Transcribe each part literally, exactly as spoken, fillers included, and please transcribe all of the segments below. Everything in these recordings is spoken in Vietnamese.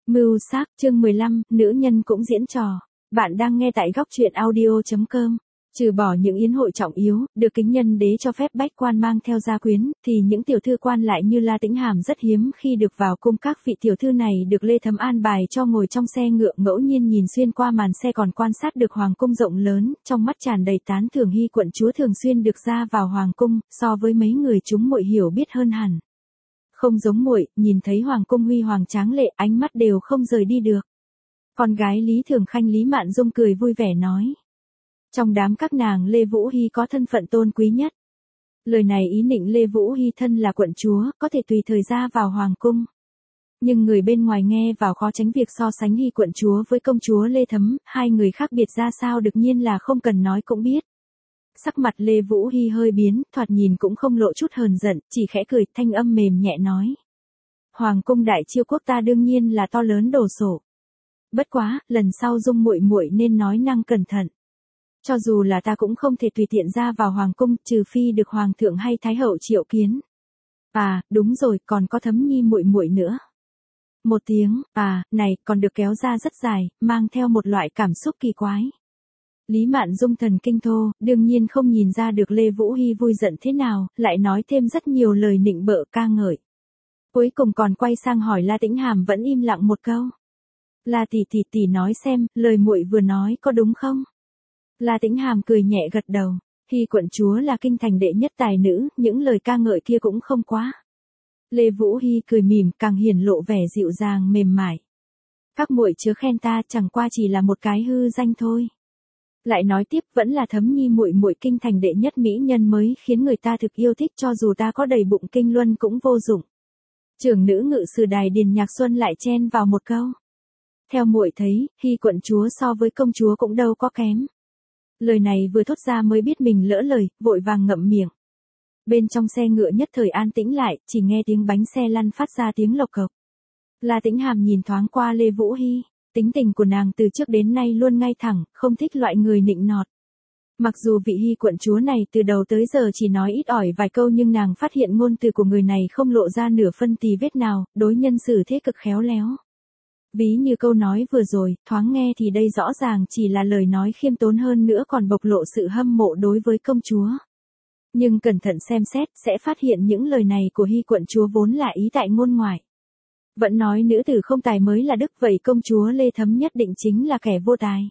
Mưu sát, chương mười lăm, nữ nhân cũng diễn trò. Bạn đang nghe tại góc truyện audio chấm com. Trừ bỏ những yến hội trọng yếu, được kính nhân đế cho phép bách quan mang theo gia quyến, thì những tiểu thư quan lại như La Tĩnh Hàm rất hiếm khi được vào cung. Các vị tiểu thư này được Lê Thấm an bài cho ngồi trong xe ngựa, ngẫu nhiên nhìn xuyên qua màn xe còn quan sát được hoàng cung rộng lớn, trong mắt tràn đầy tán thưởng. Hy quận chúa thường xuyên được ra vào hoàng cung, so với mấy người chúng muội hiểu biết hơn hẳn. Không giống muội, nhìn thấy hoàng cung huy hoàng tráng lệ, ánh mắt đều không rời đi được. Con gái Lý Thường Khanh Lý Mạn Dung cười vui vẻ nói. Trong đám các nàng Lê Vũ Hy có thân phận tôn quý nhất. Lời này ý nịnh Lê Vũ Hy thân là quận chúa, có thể tùy thời ra vào hoàng cung. Nhưng người bên ngoài nghe vào khó tránh việc so sánh Hy quận chúa với công chúa Lê Thấm, hai người khác biệt ra sao đương nhiên là không cần nói cũng biết. Sắc mặt Lê Vũ Hy hơi biến, thoạt nhìn cũng không lộ chút hờn giận, chỉ khẽ cười, thanh âm mềm nhẹ nói. Hoàng cung đại chiêu quốc ta đương nhiên là to lớn đồ sộ. Bất quá, lần sau Dung muội muội nên nói năng cẩn thận. Cho dù là ta cũng không thể tùy tiện ra vào hoàng cung, trừ phi được hoàng thượng hay thái hậu triệu kiến. À, đúng rồi, còn có Thấm Nhi muội muội nữa. Một tiếng, à, này, còn được kéo ra rất dài, mang theo một loại cảm xúc kỳ quái. Lý Mạn Dung thần kinh thô, đương nhiên không nhìn ra được Lê Vũ Hy vui giận thế nào, lại nói thêm rất nhiều lời nịnh bợ ca ngợi. Cuối cùng còn quay sang hỏi La Tĩnh Hàm vẫn im lặng một câu. La tỷ tỷ tỷ nói xem, lời muội vừa nói có đúng không? La Tĩnh Hàm cười nhẹ gật đầu. Hy quận chúa là kinh thành đệ nhất tài nữ, những lời ca ngợi kia cũng không quá. Lê Vũ Hy cười mỉm, càng hiển lộ vẻ dịu dàng mềm mại. Các muội chớ khen ta, chẳng qua chỉ là một cái hư danh thôi. Lại nói tiếp, vẫn là Thấm Nhi muội muội kinh thành đệ nhất mỹ nhân mới khiến người ta thực yêu thích, cho dù ta có đầy bụng kinh luân cũng vô dụng. Trưởng nữ ngự sử đài Điền Nhạc Xuân lại chen vào một câu. Theo muội thấy, Hy quận chúa so với công chúa cũng đâu có kém. Lời này vừa thốt ra mới biết mình lỡ lời, vội vàng ngậm miệng. Bên trong xe ngựa nhất thời an tĩnh lại, chỉ nghe tiếng bánh xe lăn phát ra tiếng lộc cộc. La Tĩnh Hàm nhìn thoáng qua Lê Vũ Hy. Tính tình của nàng từ trước đến nay luôn ngay thẳng, không thích loại người nịnh nọt. Mặc dù vị Hy quận chúa này từ đầu tới giờ chỉ nói ít ỏi vài câu, nhưng nàng phát hiện ngôn từ của người này không lộ ra nửa phân tì vết nào, đối nhân xử thế cực khéo léo. Ví như câu nói vừa rồi, thoáng nghe thì đây rõ ràng chỉ là lời nói khiêm tốn, hơn nữa còn bộc lộ sự hâm mộ đối với công chúa. Nhưng cẩn thận xem xét, sẽ phát hiện những lời này của Hy quận chúa vốn là ý tại ngôn ngoại. Vẫn nói nữ tử không tài mới là đức, vậy công chúa Lê Thấm nhất định chính là kẻ vô tài.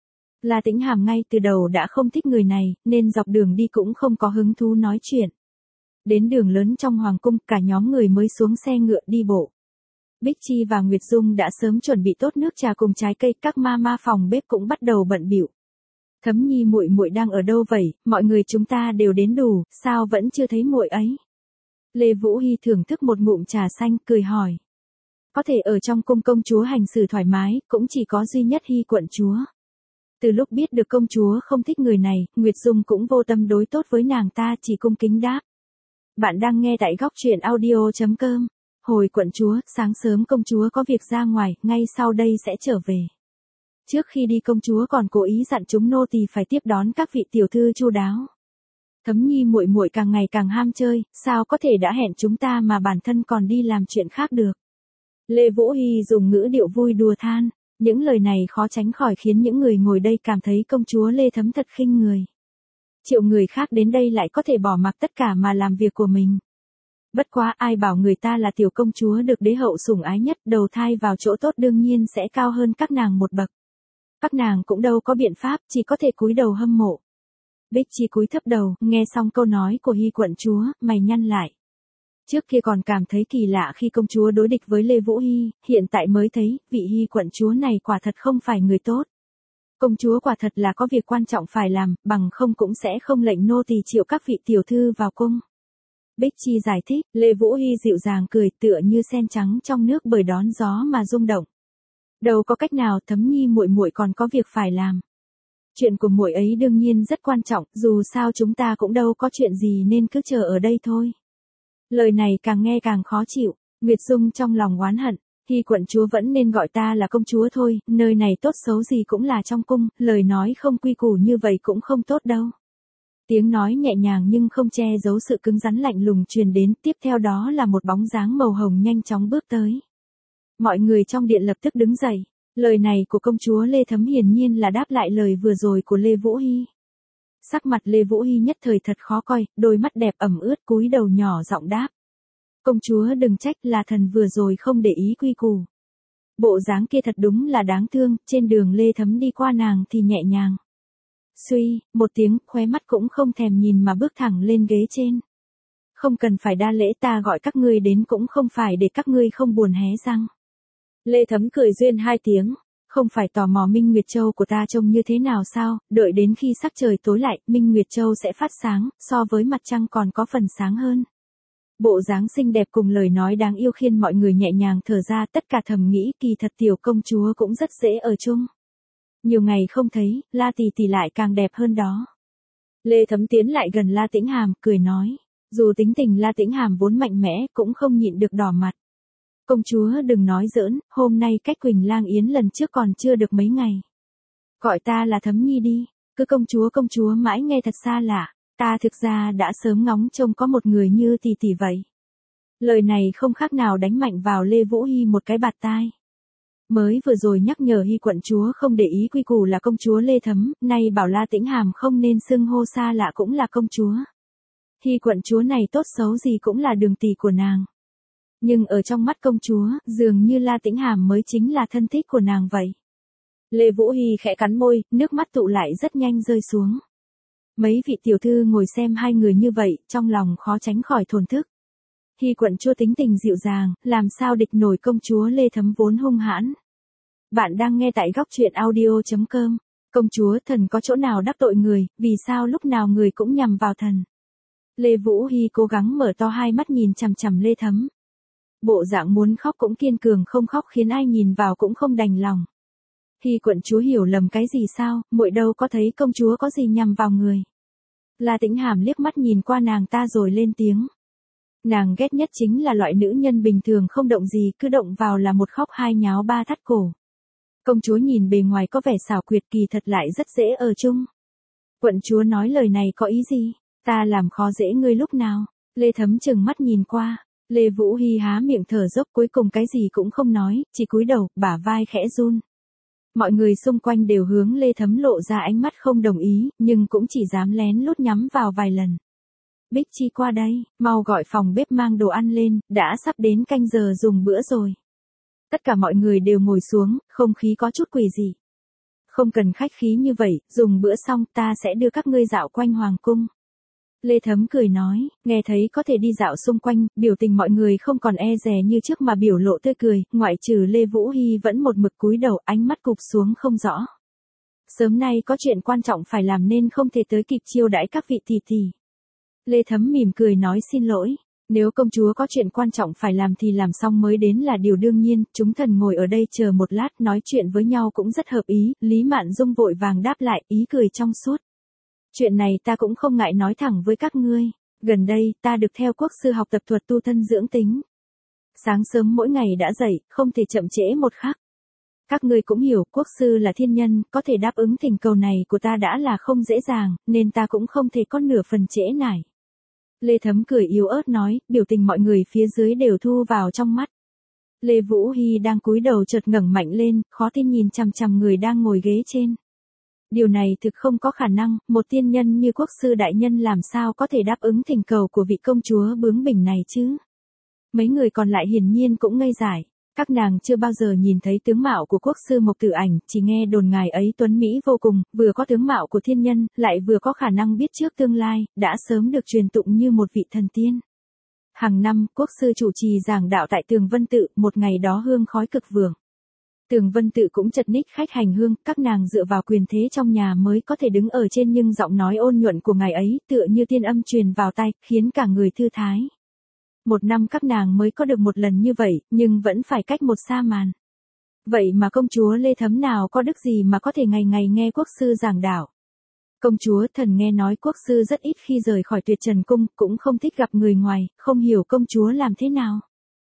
La Tĩnh Hàm ngay từ đầu đã không thích người này, nên dọc đường đi cũng không có hứng thú nói chuyện. Đến đường lớn trong hoàng cung, cả nhóm người mới xuống xe ngựa đi bộ. Bích Chi và Nguyệt Dung đã sớm chuẩn bị tốt nước trà cùng trái cây, các ma ma phòng bếp cũng bắt đầu bận bịu. Thấm Nhi muội muội đang ở đâu vậy, mọi người chúng ta đều đến đủ, sao vẫn chưa thấy muội ấy? Lê Vũ Hy thưởng thức một ngụm trà xanh, cười hỏi. Có thể ở trong cung công chúa hành xử thoải mái, cũng chỉ có duy nhất Hy quận chúa. Từ lúc biết được công chúa không thích người này, Nguyệt Dung cũng vô tâm đối tốt với nàng ta, chỉ cung kính đáp. Bạn đang nghe tại góc truyện audio chấm com. Hồi quận chúa, sáng sớm công chúa có việc ra ngoài, ngay sau đây sẽ trở về. Trước khi đi công chúa còn cố ý dặn chúng nô tỳ phải tiếp đón các vị tiểu thư chu đáo. Thấm Nhi muội muội càng ngày càng ham chơi, sao có thể đã hẹn chúng ta mà bản thân còn đi làm chuyện khác được. Lê Vũ Hy dùng ngữ điệu vui đùa than, những lời này khó tránh khỏi khiến những người ngồi đây cảm thấy công chúa Lê Thấm thật khinh người. Triệu người khác đến đây lại có thể bỏ mặc tất cả mà làm việc của mình. Bất quá ai bảo người ta là tiểu công chúa được đế hậu sủng ái nhất, đầu thai vào chỗ tốt đương nhiên sẽ cao hơn các nàng một bậc. Các nàng cũng đâu có biện pháp, chỉ có thể cúi đầu hâm mộ. Bích Chi cúi thấp đầu, nghe xong câu nói của Hy quận chúa, mày nhăn lại. Trước kia còn cảm thấy kỳ lạ khi công chúa đối địch với Lê Vũ Hy, hiện tại mới thấy, vị Hy quận chúa này quả thật không phải người tốt. Công chúa quả thật là có việc quan trọng phải làm, bằng không cũng sẽ không lệnh nô tỳ triệu các vị tiểu thư vào cung. Bích Chi giải thích, Lê Vũ Hy dịu dàng cười, tựa như sen trắng trong nước bởi đón gió mà rung động. Đâu có cách nào, Thấm Nhi muội muội còn có việc phải làm. Chuyện của muội ấy đương nhiên rất quan trọng, dù sao chúng ta cũng đâu có chuyện gì nên cứ chờ ở đây thôi. Lời này càng nghe càng khó chịu, Nguyệt Dung trong lòng oán hận, Hy quận chúa vẫn nên gọi ta là công chúa thôi, nơi này tốt xấu gì cũng là trong cung, lời nói không quy củ như vậy cũng không tốt đâu. Tiếng nói nhẹ nhàng nhưng không che giấu sự cứng rắn lạnh lùng truyền đến, tiếp theo đó là một bóng dáng màu hồng nhanh chóng bước tới. Mọi người trong điện lập tức đứng dậy. Lời này của công chúa Lê Thấm hiển nhiên là đáp lại lời vừa rồi của Lê Vũ Hy. Sắc mặt Lê Vũ Hy nhất thời thật khó coi, đôi mắt đẹp ẩm ướt cúi đầu nhỏ giọng đáp. Công chúa đừng trách, là thần vừa rồi không để ý quy củ. Bộ dáng kia thật đúng là đáng thương, trên đường Lê Thấm đi qua nàng thì nhẹ nhàng. Suy, một tiếng, khóe mắt cũng không thèm nhìn mà bước thẳng lên ghế trên. Không cần phải đa lễ, ta gọi các ngươi đến cũng không phải để các ngươi không buồn hé răng. Lê Thấm cười duyên hai tiếng, không phải tò mò Minh Nguyệt Châu của ta trông như thế nào sao, đợi đến khi sắc trời tối lại, Minh Nguyệt Châu sẽ phát sáng, so với mặt trăng còn có phần sáng hơn. Bộ dáng xinh đẹp cùng lời nói đáng yêu khiến mọi người nhẹ nhàng thở ra, tất cả thầm nghĩ kỳ thật tiểu công chúa cũng rất dễ ở chung. Nhiều ngày không thấy, La tỷ tỷ lại càng đẹp hơn đó. Lê Thấm tiến lại gần La Tĩnh Hàm, cười nói, dù tính tình La Tĩnh Hàm vốn mạnh mẽ, cũng không nhịn được đỏ mặt. Công chúa đừng nói giỡn, hôm nay cách Quỳnh Lang Yến lần trước còn chưa được mấy ngày. Gọi ta là Thấm Nhi đi, cứ công chúa công chúa mãi nghe thật xa lạ, ta thực ra đã sớm ngóng trông có một người như tỷ tỷ vậy. Lời này không khác nào đánh mạnh vào Lê Vũ Hy một cái bạt tai. Mới vừa rồi nhắc nhở Hy quận chúa không để ý quy củ là công chúa Lê Thấm, nay bảo La Tĩnh Hàm không nên xưng hô xa lạ cũng là công chúa. Hy quận chúa này tốt xấu gì cũng là đường tỷ của nàng. Nhưng ở trong mắt công chúa, dường như La Tĩnh Hàm mới chính là thân thích của nàng vậy. Lê Vũ Hy khẽ cắn môi, nước mắt tụ lại rất nhanh rơi xuống. Mấy vị tiểu thư ngồi xem hai người như vậy, trong lòng khó tránh khỏi thổn thức. Hy quận chúa tính tình dịu dàng, làm sao địch nổi công chúa Lê Thấm vốn hung hãn. Bạn đang nghe tại góc truyện audio chấm com. Công chúa, thần có chỗ nào đắc tội người, vì sao lúc nào người cũng nhằm vào thần. Lê Vũ Hy cố gắng mở to hai mắt nhìn chằm chằm Lê Thấm. Bộ dạng muốn khóc cũng kiên cường không khóc khiến ai nhìn vào cũng không đành lòng. Hy quận chúa hiểu lầm cái gì sao, muội đâu có thấy công chúa có gì nhằm vào người. La Tĩnh Hàm liếc mắt nhìn qua nàng ta rồi lên tiếng. Nàng ghét nhất chính là loại nữ nhân bình thường không động gì, cứ động vào là một khóc hai nháo ba thắt cổ. Công chúa nhìn bề ngoài có vẻ xảo quyệt, kỳ thật lại rất dễ ở chung. Quận chúa nói lời này có ý gì, ta làm khó dễ ngươi lúc nào? Lê Thấm chừng mắt nhìn qua. Lê Vũ Hy há miệng thở dốc, cuối cùng cái gì cũng không nói, chỉ cúi đầu, bả vai khẽ run. Mọi người xung quanh đều hướng Lê Thấm lộ ra ánh mắt không đồng ý, nhưng cũng chỉ dám lén lút nhắm vào vài lần. Bích Chi qua đây, mau gọi phòng bếp mang đồ ăn lên, đã sắp đến canh giờ dùng bữa rồi. Tất cả mọi người đều ngồi xuống, không khí có chút quỷ dị. Không cần khách khí như vậy, dùng bữa xong ta sẽ đưa các ngươi dạo quanh hoàng cung. Lê Thấm cười nói, nghe thấy có thể đi dạo xung quanh, biểu tình mọi người không còn e dè như trước mà biểu lộ tươi cười, ngoại trừ Lê Vũ Hy vẫn một mực cúi đầu, ánh mắt cụp xuống không rõ. Sớm nay có chuyện quan trọng phải làm nên không thể tới kịp chiêu đãi các vị tỷ tỷ. Lê Thấm mỉm cười nói xin lỗi, nếu công chúa có chuyện quan trọng phải làm thì làm xong mới đến là điều đương nhiên, chúng thần ngồi ở đây chờ một lát nói chuyện với nhau cũng rất hợp ý, Lý Mạn Dung vội vàng đáp lại, ý cười trong suốt. Chuyện này ta cũng không ngại nói thẳng với các ngươi, gần đây ta được theo quốc sư học tập thuật tu thân dưỡng tính. Sáng sớm mỗi ngày đã dậy, không thể chậm trễ một khắc. Các ngươi cũng hiểu, quốc sư là thiên nhân, có thể đáp ứng thỉnh cầu này của ta đã là không dễ dàng, nên ta cũng không thể có nửa phần trễ nải. Lê Thấm cười yếu ớt nói, biểu tình mọi người phía dưới đều thu vào trong mắt. Lê Vũ Hy đang cúi đầu chợt ngẩng mạnh lên, khó tin nhìn chằm chằm người đang ngồi ghế trên. Điều này thực không có khả năng, một tiên nhân như quốc sư đại nhân làm sao có thể đáp ứng thỉnh cầu của vị công chúa bướng bỉnh này chứ? Mấy người còn lại hiển nhiên cũng ngây dại. Các nàng chưa bao giờ nhìn thấy tướng mạo của quốc sư Mộc Tử Ảnh, chỉ nghe đồn ngài ấy tuấn mỹ vô cùng, vừa có tướng mạo của thiên nhân, lại vừa có khả năng biết trước tương lai, đã sớm được truyền tụng như một vị thần tiên. Hàng năm, quốc sư chủ trì giảng đạo tại Tường Vân Tự, một ngày đó hương khói cực vượng. Tường Vân Tự cũng chật ních khách hành hương, các nàng dựa vào quyền thế trong nhà mới có thể đứng ở trên, nhưng giọng nói ôn nhuận của ngài ấy tựa như tiên âm truyền vào tai, khiến cả người thư thái. Một năm các nàng mới có được một lần như vậy, nhưng vẫn phải cách một sa màn. Vậy mà công chúa Lê Thấm nào có đức gì mà có thể ngày ngày nghe quốc sư giảng đạo. Công chúa, thần nghe nói quốc sư rất ít khi rời khỏi Tuyệt Trần Cung, cũng không thích gặp người ngoài, không hiểu công chúa làm thế nào.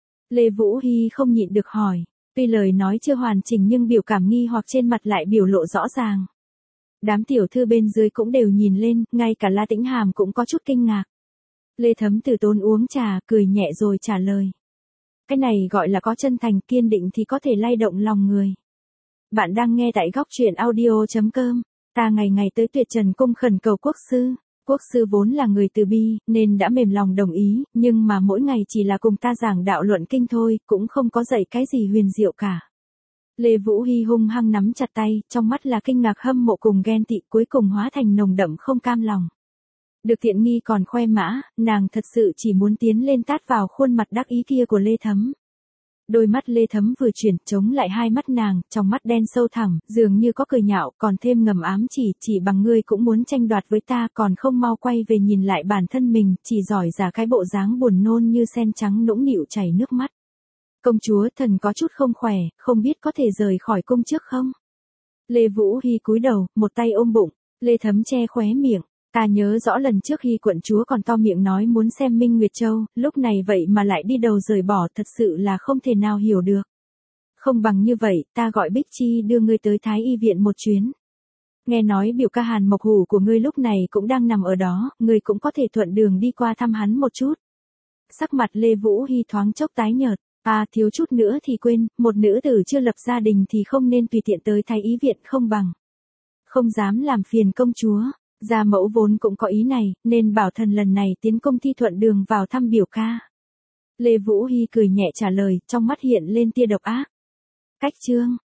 Lê Vũ Hy không nhịn được hỏi, tuy lời nói chưa hoàn chỉnh nhưng biểu cảm nghi hoặc trên mặt lại biểu lộ rõ ràng. Đám tiểu thư bên dưới cũng đều nhìn lên, ngay cả La Tĩnh Hàm cũng có chút kinh ngạc. Lê Thấm từ tốn uống trà, cười nhẹ rồi trả lời. cái này gọi là có chân thành kiên định thì có thể lay động lòng người. Bạn đang nghe tại góc truyện audio.com. Ta ngày ngày tới tuyệt trần cung khẩn cầu quốc sư. Quốc sư vốn là người từ bi, nên đã mềm lòng đồng ý, nhưng mà mỗi ngày chỉ là cùng ta giảng đạo luận kinh thôi, cũng không có dạy cái gì huyền diệu cả. Lê Vũ Hy hung hăng nắm chặt tay, trong mắt là kinh ngạc hâm mộ cùng ghen tị, cuối cùng hóa thành nồng đậm không cam lòng. Được tiện nghi còn khoe mã, nàng thật sự chỉ muốn tiến lên tát vào khuôn mặt đắc ý kia của Lê Thấm. Đôi mắt Lê Thấm vừa chuyển, chống lại hai mắt nàng, trong mắt đen sâu thẳm, dường như có cười nhạo, còn thêm ngầm ám chỉ, chỉ bằng ngươi cũng muốn tranh đoạt với ta, còn không mau quay về nhìn lại bản thân mình, chỉ giỏi giả cái bộ dáng buồn nôn như sen trắng nũng nịu chảy nước mắt. Công chúa thần có chút không khỏe, không biết có thể rời khỏi cung trước không? Lê Vũ Hy cúi đầu, một tay ôm bụng, Lê Thấm che khóe miệng. Ta nhớ rõ lần trước Hy quận chúa còn to miệng nói muốn xem Minh Nguyệt Châu, lúc này vậy mà lại đi đầu rời bỏ, thật sự là không thể nào hiểu được. Không bằng như vậy, ta gọi Bích Chi đưa ngươi tới Thái Y viện một chuyến. Nghe nói biểu ca Hàn Mộc Hủ của ngươi lúc này cũng đang nằm ở đó, ngươi cũng có thể thuận đường đi qua thăm hắn một chút. Sắc mặt Lê Vũ Hy thoáng chốc tái nhợt, à thiếu chút nữa thì quên, một nữ tử chưa lập gia đình thì không nên tùy tiện tới Thái Y viện không bằng. Không dám làm phiền công chúa. Gia mẫu vốn cũng có ý này, nên bảo thần lần này tiến công thi thuận đường vào thăm biểu ca. Lê Vũ Hy cười nhẹ trả lời, trong mắt hiện lên tia độc ác. Cách chương.